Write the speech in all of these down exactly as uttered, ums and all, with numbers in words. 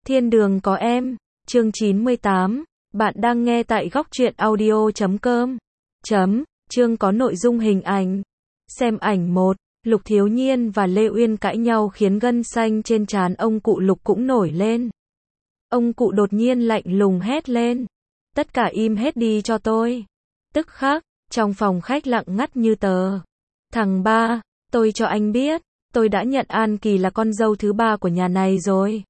Thiên đường có em, chương chín mươi tám, bạn đang nghe tại góc truyện audio chấm com. Chấm, chương có nội dung hình ảnh. Xem ảnh một, Lục Thiếu Nhiên và Lê Uyên cãi nhau khiến gân xanh trên trán ông cụ Lục cũng nổi lên. Ông cụ đột nhiên lạnh lùng hét lên. Tất cả im hết đi cho tôi. Tức khắc, trong phòng khách lặng ngắt như tờ. Thằng ba, tôi cho anh biết, tôi đã nhận An Kỳ là con dâu thứ ba của nhà này rồi.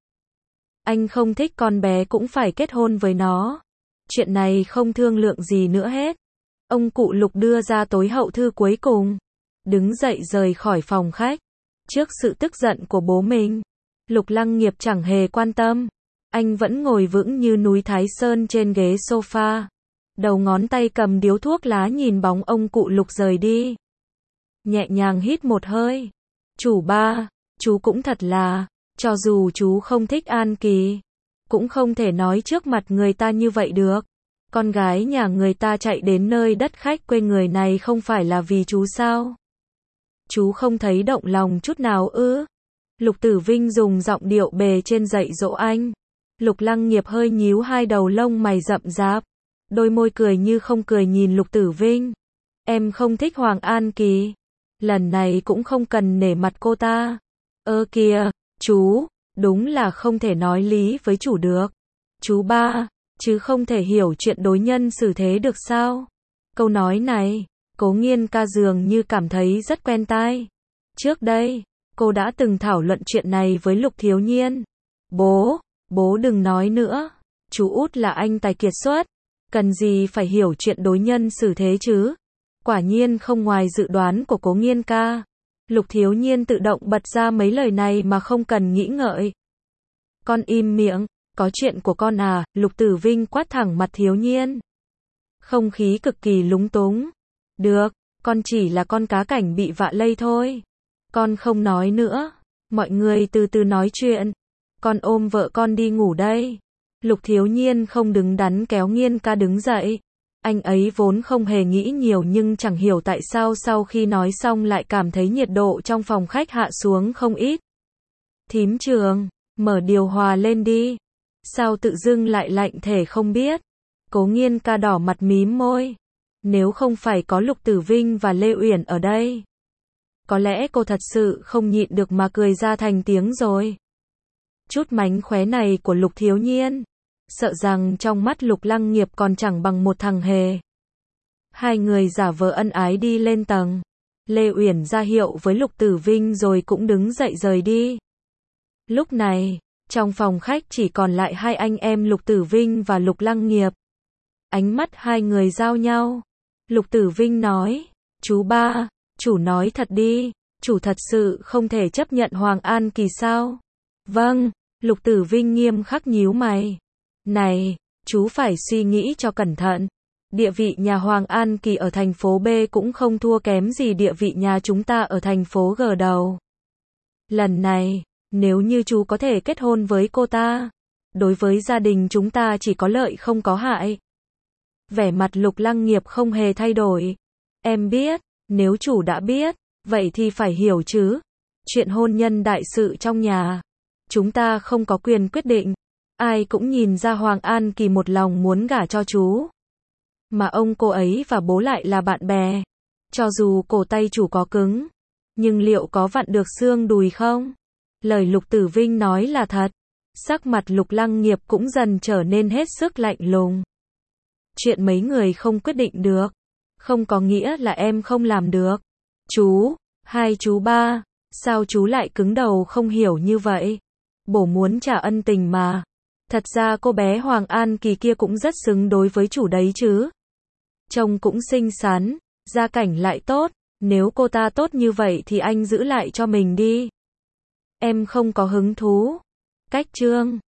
Anh không thích con bé cũng phải kết hôn với nó. Chuyện này không thương lượng gì nữa hết. Ông cụ Lục đưa ra tối hậu thư cuối cùng. Đứng dậy rời khỏi phòng khách. Trước sự tức giận của bố mình, Lục Lăng Nghiệp chẳng hề quan tâm. Anh vẫn ngồi vững như núi Thái Sơn trên ghế sofa. Đầu ngón tay cầm điếu thuốc lá nhìn bóng ông cụ Lục rời đi. Nhẹ nhàng hít một hơi. Chủ ba, chú cũng thật là, cho dù chú không thích An Kỳ, cũng không thể nói trước mặt người ta như vậy được. Con gái nhà người ta chạy đến nơi đất khách quê người này không phải là vì chú sao? Chú không thấy động lòng chút nào ư? Lục Tử Vinh dùng giọng điệu bề trên dạy dỗ anh. Lục Lăng Nghiệp hơi nhíu hai đầu lông mày rậm rạp, đôi môi cười như không cười nhìn Lục Tử Vinh. Em không thích Hoàng An Kỳ, lần này cũng không cần nể mặt cô ta. Ơ kìa, chú, đúng là không thể nói lý với chủ được. Chú ba, chứ không thể hiểu chuyện đối nhân xử thế được sao? Câu nói này, Cố Nghiên ca dường như cảm thấy rất quen tai. Trước đây, cô đã từng thảo luận chuyện này với Lục Thiếu Nhiên. Bố, bố đừng nói nữa. Chú út là anh tài kiệt xuất, cần gì phải hiểu chuyện đối nhân xử thế chứ? Quả nhiên không ngoài dự đoán của Cố Nghiên ca. Lục Thiếu Nhiên tự động bật ra mấy lời này mà không cần nghĩ ngợi. Con im miệng, có chuyện của con à? Lục Tử Vinh quát thẳng mặt Thiếu Nhiên. Không khí cực kỳ lúng túng. Được, con chỉ là con cá cảnh bị vạ lây thôi. Con không nói nữa. Mọi người từ từ nói chuyện. Con ôm vợ con đi ngủ đây. Lục Thiếu Nhiên không đứng đắn kéo Nghiên ca đứng dậy. Anh ấy vốn không hề nghĩ nhiều nhưng chẳng hiểu tại sao sau khi nói xong lại cảm thấy nhiệt độ trong phòng khách hạ xuống không ít. Thím Trường, mở điều hòa lên đi. Sao tự dưng lại lạnh thể không biết? Cố Nghiên ca đỏ mặt mím môi. Nếu không phải có Lục Tử Vinh và Lê Uyển ở đây, có lẽ cô thật sự không nhịn được mà cười ra thành tiếng rồi. Chút mánh khóe này của Lục Thiếu Nhiên, sợ rằng trong mắt Lục Lăng Nghiệp còn chẳng bằng một thằng hề. Hai người giả vờ ân ái đi lên tầng. Lê Uyển ra hiệu với Lục Tử Vinh rồi cũng đứng dậy rời đi. Lúc này, trong phòng khách chỉ còn lại hai anh em Lục Tử Vinh và Lục Lăng Nghiệp. Ánh mắt hai người giao nhau. Lục Tử Vinh nói, chú ba, chủ nói thật đi, chủ thật sự không thể chấp nhận Hoàng An Kỳ sao? Vâng, Lục Tử Vinh nghiêm khắc nhíu mày. Này, chú phải suy nghĩ cho cẩn thận. Địa vị nhà Hoàng An Kỳ ở thành phố B cũng không thua kém gì địa vị nhà chúng ta ở thành phố G đầu. Lần này, nếu như chú có thể kết hôn với cô ta, đối với gia đình chúng ta chỉ có lợi không có hại. Vẻ mặt Lục Lăng Nghiệp không hề thay đổi. Em biết, nếu chủ đã biết, vậy thì phải hiểu chứ. Chuyện hôn nhân đại sự trong nhà, chúng ta không có quyền quyết định. Ai cũng nhìn ra Hoàng An Kỳ một lòng muốn gả cho chú. Mà ông cô ấy và bố lại là bạn bè. Cho dù cổ tay chủ có cứng, nhưng liệu có vặn được xương đùi không? Lời Lục Tử Vinh nói là thật. Sắc mặt Lục Lăng Nghiệp cũng dần trở nên hết sức lạnh lùng. Chuyện mấy người không quyết định được, không có nghĩa là em không làm được. Chú, hai chú ba, sao chú lại cứng đầu không hiểu như vậy? Bố muốn trả ân tình mà. Thật ra cô bé Hoàng An Kỳ kia cũng rất xứng đối với chủ đấy chứ. Trông cũng xinh xắn, gia cảnh lại tốt, nếu cô ta tốt như vậy thì anh giữ lại cho mình đi. Em không có hứng thú. Cách chương